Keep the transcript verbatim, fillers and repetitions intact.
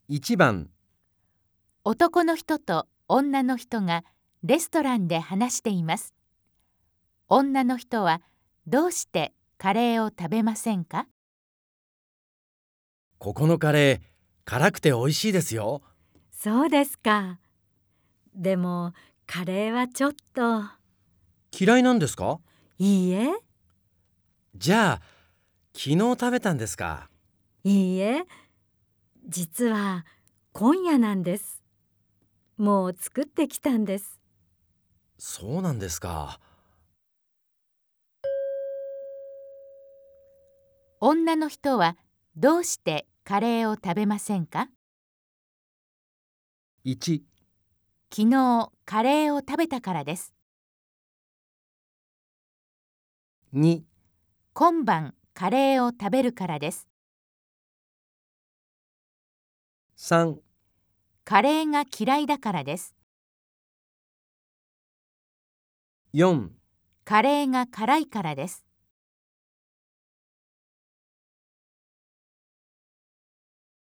いちばん、 男の人と女の人がレストランで話しています。女の人はどうしてカレーを食べませんか？ ここのカレー、辛くて美味しいですよ。 そうですか。でもカレーはちょっと。 嫌いなんですか？ いいえ、 じゃあ、昨日食べたんですか？ いいえ、実は今夜なんです。もう作ってきたんです。 そうなんですか。 女の人はどうしてカレーを食べませんか？ いち、 昨日カレーを食べたからです。 に、 今晩カレーを食べるからです。 さん、 カレーが嫌いだからです。 よん、 カレーが辛いからです。